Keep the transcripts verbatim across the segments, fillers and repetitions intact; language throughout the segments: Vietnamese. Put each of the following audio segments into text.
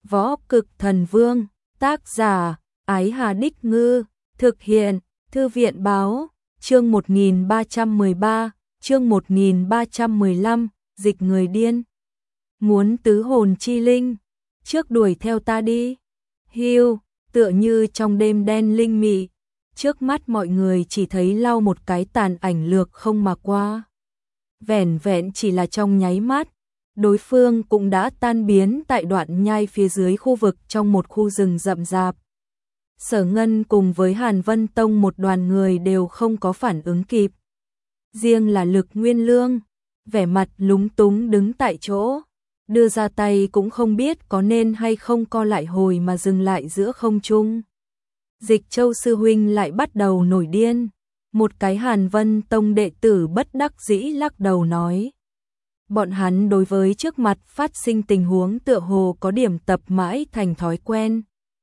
Võ Cực Thần Vương, tác giả, Ái Hà Đích Ngư, thực hiện, Thư viện báo, chương một nghìn ba trăm mười ba, chương một nghìn ba trăm mười lăm, dịch người điên. Muốn tứ hồn chi linh, trước đuổi theo ta đi. Hiu, tựa như trong đêm đen linh mị, trước mắt mọi người chỉ thấy lau một cái tàn ảnh lược không mà qua. Vẻn vẹn chỉ là trong nháy mắt, đối phương cũng đã tan biến tại đoạn nhai phía dưới khu vực trong một khu rừng rậm rạp. Sở Ngân cùng với Hàn Vân Tông một đoàn người đều không có phản ứng kịp. Riêng là Lực Nguyên Lương, vẻ mặt lúng túng đứng tại chỗ, đưa ra tay cũng không biết có nên hay không co lại hồi mà dừng lại giữa không trung. Dịch Châu sư huynh lại bắt đầu nổi điên, một cái Hàn Vân Tông đệ tử bất đắc dĩ lắc đầu nói. Bọn hắn đối với trước mặt phát sinh tình huống tựa hồ có điểm tập mãi thành thói quen.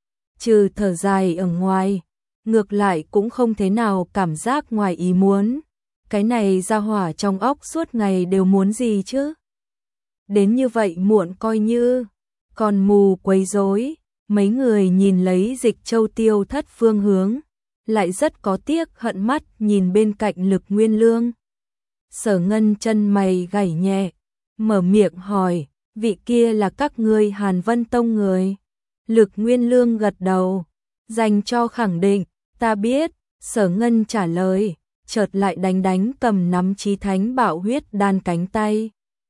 Trừ thở dài ở ngoài, ngược lại cũng không thế nào cảm giác ngoài ý muốn. Cái này ra hỏa trong óc suốt ngày đều muốn gì chứ? Đến như vậy muộn coi như, còn mù quấy rối. Mấy người nhìn lấy Dịch Châu tiêu thất phương hướng, lại rất có tiếc hận mắt nhìn bên cạnh Lực Nguyên Lương. Sở Ngân chân mày gảy nhẹ, mở miệng hỏi, vị kia là các ngươi Hàn Vân Tông người? Lực Nguyên Lương gật đầu, dành cho khẳng định, ta biết. Sở Ngân trả lời, chợt lại đánh đánh cầm nắm Chí Thánh Bạo Huyết Đan cánh tay.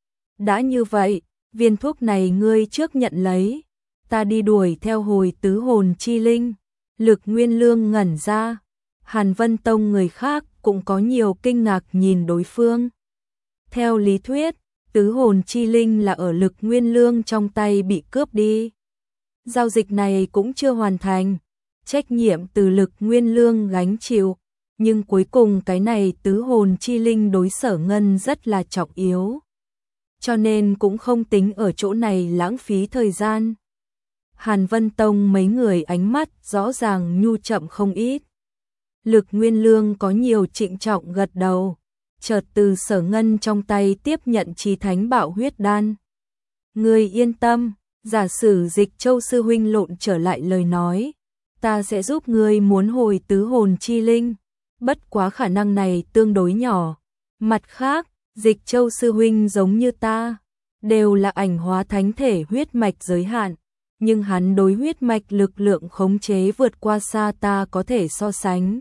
Đã như vậy, viên thuốc này ngươi trước nhận lấy, ta đi đuổi theo hồi tứ hồn chi linh. Lực Nguyên Lương ngẩn ra, Hàn Vân Tông người khác cũng có nhiều kinh ngạc nhìn đối phương. Theo lý thuyết, tứ hồn chi linh là ở Lực Nguyên Lương trong tay bị cướp đi. Giao dịch này cũng chưa hoàn thành, trách nhiệm từ Lực Nguyên Lương gánh chịu, nhưng cuối cùng cái này tứ hồn chi linh đối Sở Ngân rất là trọng yếu. Cho nên cũng không tính ở chỗ này lãng phí thời gian. Hàn Vân Tông mấy người ánh mắt rõ ràng nhu chậm không ít. Lực Nguyên Lương có nhiều trịnh trọng gật đầu, chợt từ Sở Ngân trong tay tiếp nhận Chí Thánh Bạo Huyết Đan. Ngươi yên tâm, giả sử Dịch Châu sư huynh lộn trở lại lời nói, ta sẽ giúp ngươi muốn hồi tứ hồn chi linh, bất quá khả năng này tương đối nhỏ. Mặt khác, Dịch Châu sư huynh giống như ta, đều là ảnh hóa thánh thể huyết mạch giới hạn, nhưng hắn đối huyết mạch lực lượng khống chế vượt qua xa ta có thể so sánh.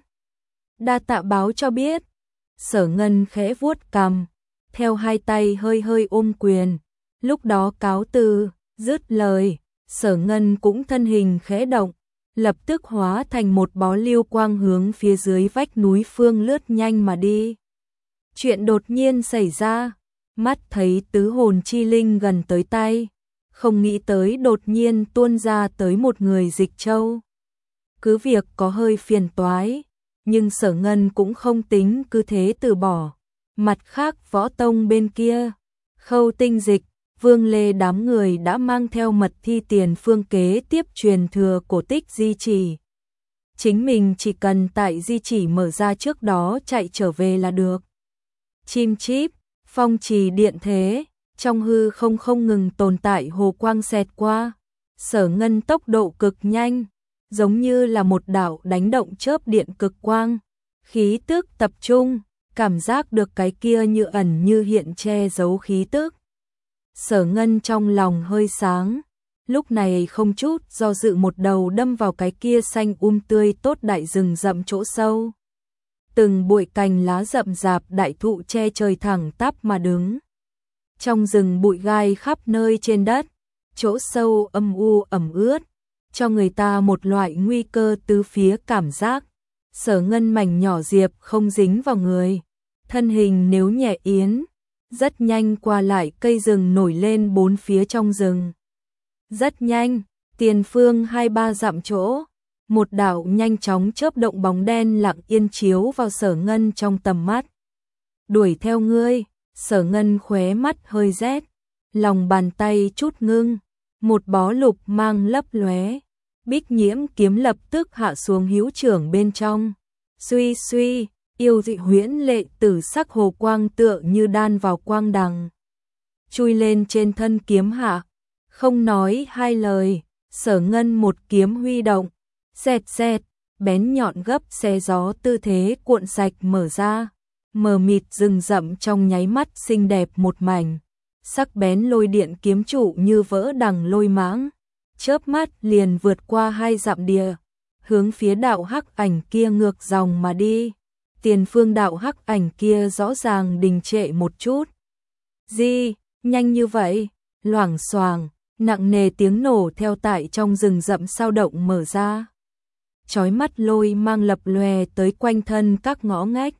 Đa tạ báo cho biết. Sở Ngân khẽ vuốt cằm, theo hai tay hơi hơi ôm quyền, lúc đó cáo từ, dứt lời, Sở Ngân cũng thân hình khẽ động, lập tức hóa thành một bó lưu quang hướng phía dưới vách núi phương lướt nhanh mà đi. Chuyện đột nhiên xảy ra, mắt thấy tứ hồn chi linh gần tới tay, không nghĩ tới đột nhiên tuôn ra tới một người Dịch Châu. Cứ việc có hơi phiền toái, nhưng Sở Ngân cũng không tính cứ thế từ bỏ. Mặt khác Võ Tông bên kia, Khâu Tinh Dịch, Vương Lê đám người đã mang theo mật thi tiền phương kế tiếp truyền thừa cổ tích di chỉ. Chính mình chỉ cần tại di chỉ mở ra trước đó chạy trở về là được. Chim chip, phong trì điện thế, trong hư không không ngừng tồn tại hồ quang xẹt qua. Sở Ngân tốc độ cực nhanh, giống như là một đạo đánh động chớp điện cực quang, khí tức tập trung, cảm giác được cái kia như ẩn như hiện che giấu khí tức. Sở Ngân trong lòng hơi sáng, lúc này không chút do dự một đầu đâm vào cái kia xanh um tươi tốt đại rừng rậm chỗ sâu. Từng bụi cành lá rậm rạp đại thụ che trời thẳng tắp mà đứng. Trong rừng bụi gai khắp nơi trên đất, chỗ sâu âm u ẩm ướt, cho người ta một loại nguy cơ tứ phía cảm giác. Sở Ngân mảnh nhỏ diệp không dính vào người, thân hình nếu nhẹ yến, rất nhanh qua lại cây rừng nổi lên bốn phía trong rừng. Rất nhanh, tiền phương hai ba dặm chỗ, một đạo nhanh chóng chớp động bóng đen lặng yên chiếu vào Sở Ngân trong tầm mắt. Đuổi theo ngươi. Sở Ngân khóe mắt hơi rét, lòng bàn tay chút ngưng, một bó lục mang lấp lóe, Bích Nhiễm kiếm lập tức hạ xuống hữu trưởng bên trong. Suy suy, yêu dị huyễn lệ tử sắc hồ quang tựa như đan vào quang đằng, chui lên trên thân kiếm hạ, không nói hai lời, Sở Ngân một kiếm huy động, xẹt xẹt, bén nhọn gấp xé gió tư thế cuộn sạch mở ra, mờ mịt rừng rậm trong nháy mắt xinh đẹp một mảnh, sắc bén lôi điện kiếm trụ như vỡ đằng lôi mãng, chớp mắt liền vượt qua hai dặm địa, hướng phía đạo hắc ảnh kia ngược dòng mà đi. Tiền phương đạo hắc ảnh kia rõ ràng đình trệ một chút. Gì, nhanh như vậy? Loảng xoảng, nặng nề tiếng nổ theo tại trong rừng rậm sao động mở ra. Chói mắt lôi mang lập lòe tới quanh thân các ngõ ngách.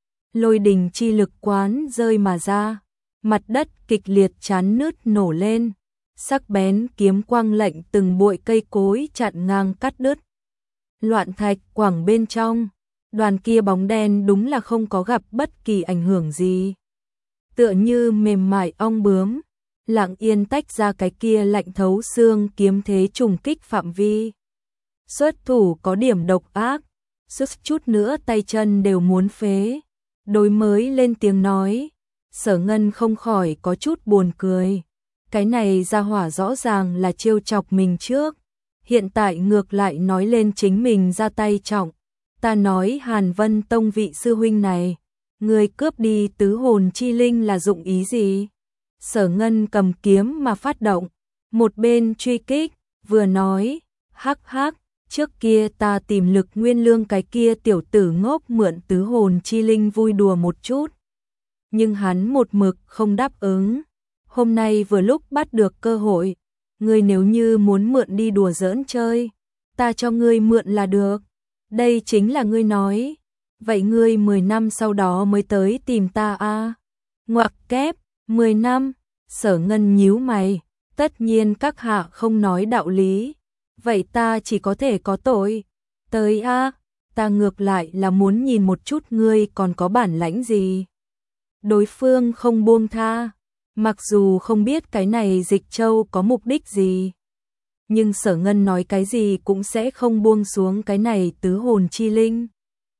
Lôi đình chi lực quán rơi mà ra, mặt đất kịch liệt chán nứt nổ lên, sắc bén kiếm quang lệnh từng bụi cây cối chặn ngang cắt đứt. Loạn thạch quảng bên trong, đoàn kia bóng đen đúng là không có gặp bất kỳ ảnh hưởng gì. Tựa như mềm mại ong bướm, lặng yên tách ra cái kia lạnh thấu xương kiếm thế trùng kích phạm vi. Xuất thủ có điểm độc ác, sức chút nữa tay chân đều muốn phế. Đối mới lên tiếng nói, Sở Ngân không khỏi có chút buồn cười. Cái này ra hỏa rõ ràng là trêu chọc mình trước, hiện tại ngược lại nói lên chính mình ra tay trọng. Ta nói Hàn Vân Tông vị sư huynh này, người cướp đi tứ hồn chi linh là dụng ý gì? Sở Ngân cầm kiếm mà phát động, một bên truy kích, vừa nói, hắc hắc, trước kia ta tìm Lực Nguyên Lương cái kia tiểu tử ngốc mượn tứ hồn chi linh vui đùa một chút. Nhưng hắn một mực không đáp ứng. Hôm nay vừa lúc bắt được cơ hội, ngươi nếu như muốn mượn đi đùa giỡn chơi, ta cho ngươi mượn là được. Đây chính là ngươi nói. Vậy ngươi mười năm sau đó mới tới tìm ta à? Ngoặc kép, mười năm, Sở Ngân nhíu mày, tất nhiên các hạ không nói đạo lý. Vậy ta chỉ có thể có tội. Tới a, à, ta ngược lại là muốn nhìn một chút ngươi còn có bản lãnh gì. Đối phương không buông tha, mặc dù không biết cái này Dịch Châu có mục đích gì, nhưng Sở Ngân nói cái gì cũng sẽ không buông xuống cái này tứ hồn chi linh.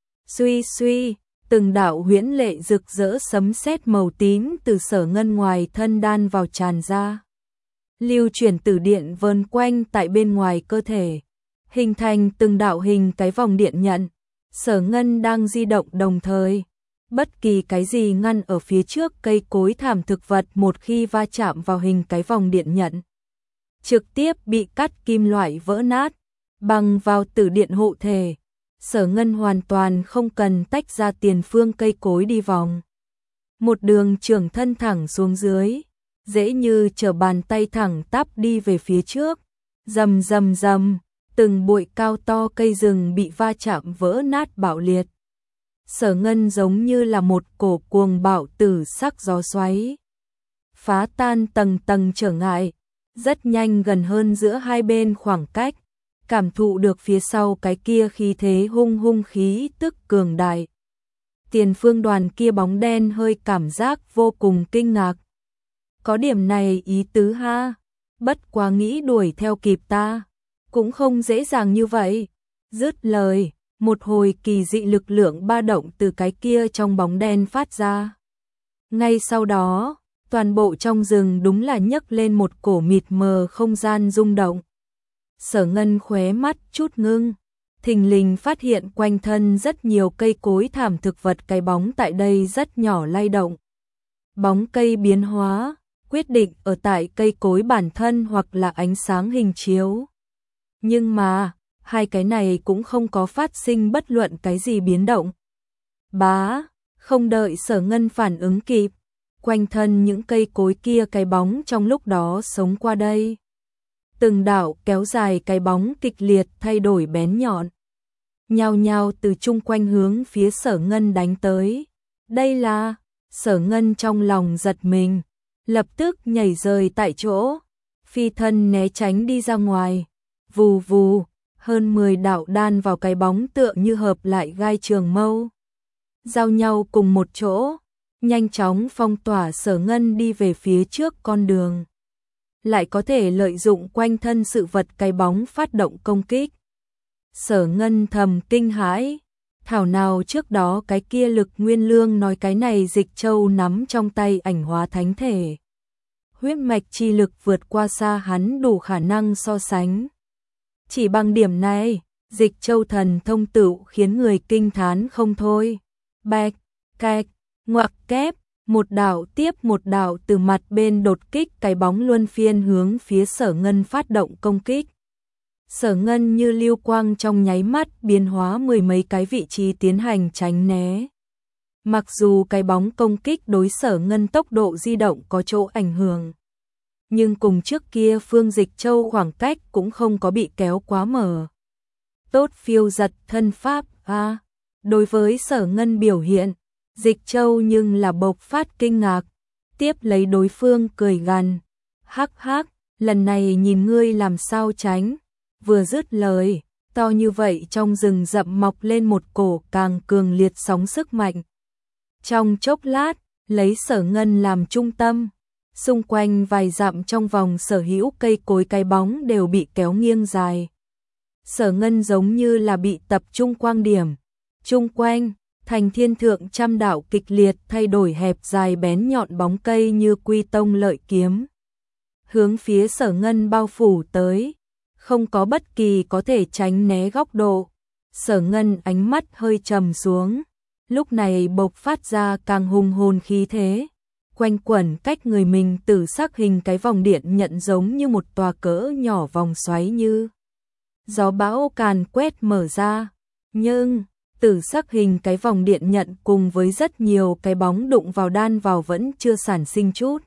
Suy suy, từng đạo huyễn lệ rực rỡ sấm sét màu tím từ Sở Ngân ngoài thân đan vào tràn ra. Lưu chuyển tử điện vờn quanh tại bên ngoài cơ thể, hình thành từng đạo hình cái vòng điện nhận. Sở Ngân đang di động đồng thời, bất kỳ cái gì ngăn ở phía trước cây cối thảm thực vật một khi va chạm vào hình cái vòng điện nhận, trực tiếp bị cắt kim loại vỡ nát, bằng vào tử điện hộ thể. Sở Ngân hoàn toàn không cần tách ra tiền phương cây cối đi vòng. Một đường trường thân thẳng xuống dưới, dễ như trở bàn tay thẳng tắp đi về phía trước. Rầm rầm rầm, từng bụi cao to cây rừng bị va chạm vỡ nát bạo liệt. Sở Ngân giống như là một cổ cuồng bạo tử sắc gió xoáy, phá tan tầng tầng trở ngại, rất nhanh gần hơn giữa hai bên khoảng cách, cảm thụ được phía sau cái kia khí thế hung hung khí tức cường đại. Tiền phương đoàn kia bóng đen hơi cảm giác vô cùng kinh ngạc. Có điểm này ý tứ ha, bất quá nghĩ đuổi theo kịp ta, cũng không dễ dàng như vậy. Dứt lời, một hồi kỳ dị lực lượng ba động từ cái kia trong bóng đen phát ra. Ngay sau đó, toàn bộ trong rừng đúng là nhấc lên một cổ mịt mờ không gian rung động. Sở Ngân khóe mắt chút ngưng, thình lình phát hiện quanh thân rất nhiều cây cối thảm thực vật cái bóng tại đây rất nhỏ lay động. Bóng cây biến hóa, quyết định ở tại cây cối bản thân hoặc là ánh sáng hình chiếu. Nhưng mà, hai cái này cũng không có phát sinh bất luận cái gì biến động. Bá, không đợi Sở Ngân phản ứng kịp, quanh thân những cây cối kia cái bóng trong lúc đó sống qua đây. Từng đạo kéo dài cái bóng kịch liệt thay đổi bén nhọn, nhao nhao từ chung quanh hướng phía Sở Ngân đánh tới. Đây là, Sở Ngân trong lòng giật mình, lập tức nhảy rời tại chỗ, phi thân né tránh đi ra ngoài. Vù vù, hơn mười đạo đan vào cái bóng tựa như hợp lại gai trường mâu, giao nhau cùng một chỗ, nhanh chóng phong tỏa Sở Ngân đi về phía trước con đường. Lại có thể lợi dụng quanh thân sự vật cái bóng phát động công kích. Sở Ngân thầm kinh hãi, thảo nào trước đó cái kia Lực Nguyên Lương nói cái này Dịch Châu nắm trong tay ảnh hóa thánh thể. Huyết mạch chi lực vượt qua xa hắn đủ khả năng so sánh. Chỉ bằng điểm này, Dịch Châu thần thông tựu khiến người kinh thán không thôi. Bạch, cạch, ngoặc kép, một đạo tiếp một đạo từ mặt bên đột kích, cái bóng luân phiên hướng phía Sở Ngân phát động công kích. Sở Ngân như lưu quang trong nháy mắt biến hóa mười mấy cái vị trí tiến hành tránh né. Mặc dù cái bóng công kích đối Sở Ngân tốc độ di động có chỗ ảnh hưởng, nhưng cùng trước kia Phương Dịch Châu khoảng cách cũng không có bị kéo quá mở. Tốt phiêu giật thân pháp a. À, đối với Sở Ngân biểu hiện, Dịch Châu nhưng là bộc phát kinh ngạc, tiếp lấy đối phương cười gằn, hắc hắc, lần này nhìn ngươi làm sao tránh. Vừa dứt lời, to như vậy trong rừng rậm mọc lên một cổ càng cường liệt sóng sức mạnh. Trong chốc lát, lấy Sở Ngân làm trung tâm, xung quanh vài dặm trong vòng sở hữu cây cối cái bóng đều bị kéo nghiêng dài. Sở Ngân giống như là bị tập trung quang điểm, chung quanh, thành thiên thượng trăm đạo kịch liệt thay đổi hẹp dài bén nhọn bóng cây như quy tông lợi kiếm. Hướng phía Sở Ngân bao phủ tới, không có bất kỳ có thể tránh né góc độ. Sở Ngân ánh mắt hơi trầm xuống, lúc này bộc phát ra càng hùng hồn khí thế. Quanh quẩn cách người mình tử sắc hình cái vòng điện nhận giống như một tòa cỡ nhỏ vòng xoáy như gió bão càn quét mở ra. Nhưng tử sắc hình cái vòng điện nhận cùng với rất nhiều cái bóng đụng vào đan vào vẫn chưa sản sinh chút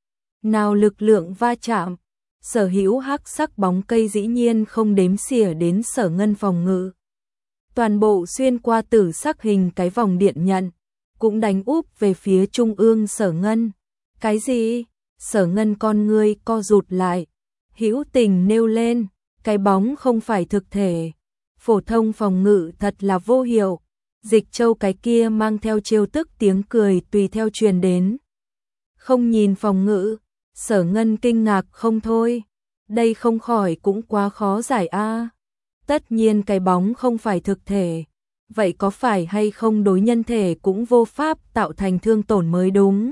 nào lực lượng va chạm. Sở hữu hắc sắc bóng cây dĩ nhiên không đếm xỉa đến Sở Ngân phòng ngự. Toàn bộ xuyên qua tử sắc hình cái vòng điện nhận, cũng đánh úp về phía trung ương Sở Ngân. Cái gì? Sở Ngân con ngươi co rụt lại, hữu tình nêu lên, cái bóng không phải thực thể. Phổ thông phòng ngự thật là vô hiệu. Dịch Châu cái kia mang theo trêu tức tiếng cười tùy theo truyền đến. Không nhìn phòng ngự, Sở Ngân kinh ngạc không thôi. Đây không khỏi cũng quá khó giải a. À. Tất nhiên cái bóng không phải thực thể. Vậy có phải hay không đối nhân thể cũng vô pháp tạo thành thương tổn mới đúng?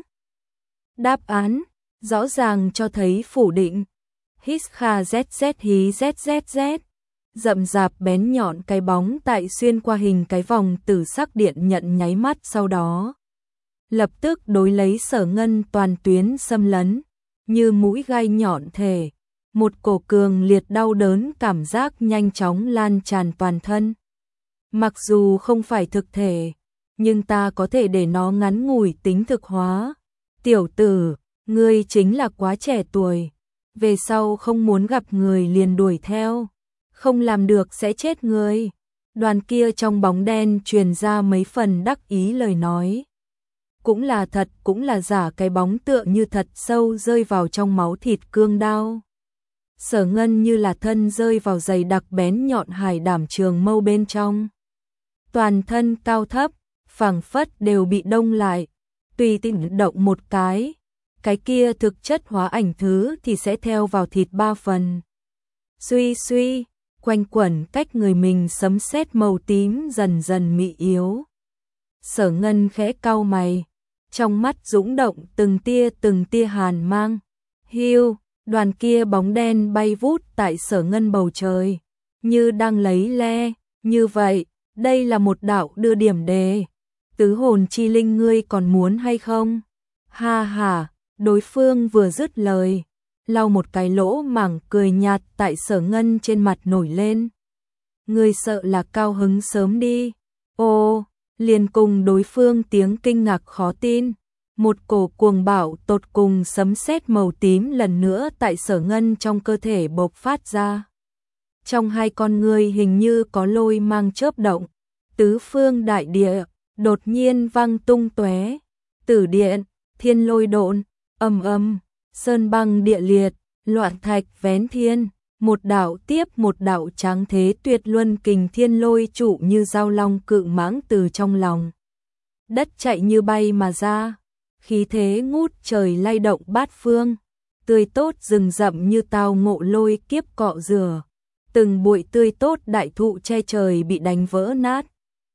Đáp án rõ ràng cho thấy phủ định. Hít kha zz hí zzz. Rậm rạp bén nhọn cái bóng tại xuyên qua hình cái vòng tử sắc điện nhận nháy mắt sau đó. Lập tức đối lấy Sở Ngân toàn tuyến xâm lấn, như mũi gai nhọn thể. Một cổ cường liệt đau đớn cảm giác nhanh chóng lan tràn toàn thân. Mặc dù không phải thực thể, nhưng ta có thể để nó ngắn ngủi tính thực hóa. Tiểu tử, ngươi chính là quá trẻ tuổi. Về sau không muốn gặp người liền đuổi theo. Không làm được sẽ chết người. Đoàn kia trong bóng đen truyền ra mấy phần đắc ý lời nói. Cũng là thật cũng là giả, cái bóng tựa như thật sâu rơi vào trong máu thịt cương đao. Sở Ngân như là thân rơi vào dày đặc bén nhọn hải đảm trường mâu bên trong. Toàn thân cao thấp, phảng phất đều bị đông lại. Tùy tiện động một cái, cái kia thực chất hóa ảnh thứ thì sẽ theo vào thịt ba phần. Suy suy, quanh quẩn cách người mình sấm sét màu tím dần dần mị yếu. Sở Ngân khẽ cau mày, trong mắt dũng động từng tia từng tia hàn mang. Hiu, đoàn kia bóng đen bay vút tại Sở Ngân bầu trời, như đang lấy le, như vậy, đây là một đạo đưa điểm đề. Tứ hồn chi linh ngươi còn muốn hay không? Ha ha, đối phương vừa dứt lời, lau một cái lỗ mảng cười nhạt tại Sở Ngân trên mặt nổi lên. Ngươi sợ là cao hứng sớm đi. Ô, liền cùng đối phương tiếng kinh ngạc khó tin. Một cổ cuồng bạo tột cùng sấm sét màu tím lần nữa tại Sở Ngân trong cơ thể bộc phát ra. Trong hai con ngươi hình như có lôi mang chớp động, tứ phương đại địa đột nhiên vang tung tóe, tử điện, thiên lôi độn, ầm ầm, sơn băng địa liệt, loạn thạch vén thiên, một đạo tiếp một đạo tráng thế tuyệt luân kình thiên lôi trụ như dao long cự mãng từ trong lòng đất chạy như bay mà ra, khí thế ngút trời lay động bát phương, tươi tốt rừng rậm như tao ngộ lôi kiếp cọ rửa, từng bụi tươi tốt đại thụ che trời bị đánh vỡ nát.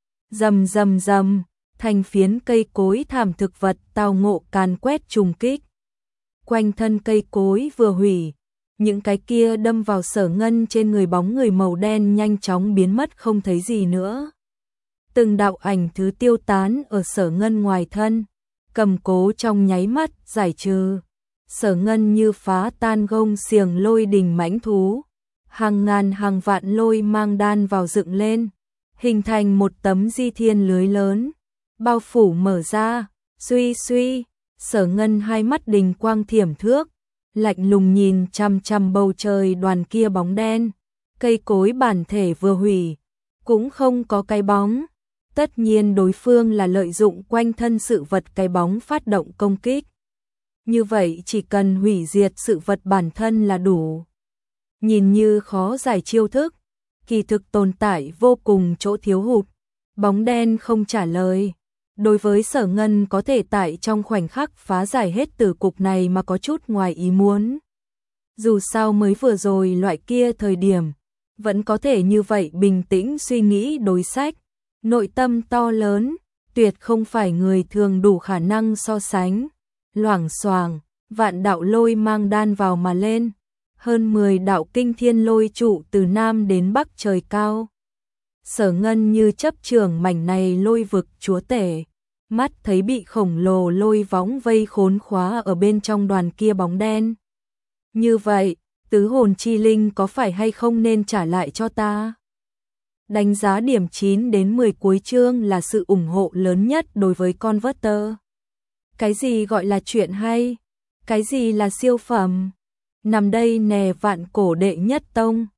Rầm rầm rầm, thành phiến cây cối thảm thực vật tao ngộ càn quét trùng kích. Quanh thân cây cối vừa hủy, những cái kia đâm vào Sở Ngân trên người bóng người màu đen nhanh chóng biến mất không thấy gì nữa. Từng đạo ảnh thứ tiêu tán ở Sở Ngân ngoài thân, cầm cố trong nháy mắt giải trừ. Sở Ngân như phá tan gông xiềng lôi đình mãnh thú, hàng ngàn hàng vạn lôi mang đan vào dựng lên, hình thành một tấm di thiên lưới lớn, bao phủ mở ra, suy suy, Sở Ngân hai mắt đình quang thiểm thước, lạnh lùng nhìn chằm chằm bầu trời đoàn kia bóng đen, cây cối bản thể vừa hủy, cũng không có cái bóng. Tất nhiên đối phương là lợi dụng quanh thân sự vật cái bóng phát động công kích. Như vậy chỉ cần hủy diệt sự vật bản thân là đủ. Nhìn như khó giải chiêu thức, kỳ thực tồn tại vô cùng chỗ thiếu hụt. Bóng đen không trả lời. Đối với Sở Ngân có thể tại trong khoảnh khắc phá giải hết tử cục này mà có chút ngoài ý muốn. Dù sao mới vừa rồi loại kia thời điểm, vẫn có thể như vậy bình tĩnh suy nghĩ đối sách. Nội tâm to lớn, tuyệt không phải người thường đủ khả năng so sánh. Loảng xoảng, vạn đạo lôi mang đan vào mà lên. Hơn mười đạo kinh thiên lôi trụ từ nam đến bắc trời cao. Sở Ngân như chấp trường mảnh này lôi vực chúa tể. Mắt thấy bị khổng lồ lôi võng vây khốn khóa ở bên trong đoàn kia bóng đen. Như vậy, tứ hồn chi linh có phải hay không nên trả lại cho ta? Đánh giá điểm chín đến mười cuối chương là sự ủng hộ lớn nhất đối với Converter. Cái gì gọi là chuyện hay? Cái gì là siêu phẩm? Nằm đây nè vạn cổ đệ nhất tông.